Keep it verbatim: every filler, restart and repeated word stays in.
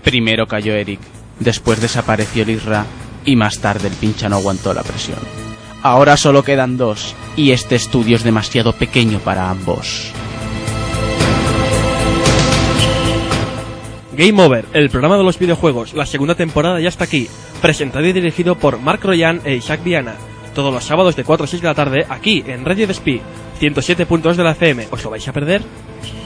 Primero cayó Eric, después desapareció el Isra y más tarde el pincha no aguantó la presión. Ahora solo quedan dos y este estudio es demasiado pequeño para ambos. Game Over, el programa de los videojuegos, la segunda temporada ya está aquí, presentado y dirigido por Marc Royan e Isaac Viana, todos los sábados de cuatro a seis de la tarde aquí en Radio Despí, ciento siete punto dos de la F M. ¿Os lo vais a perder?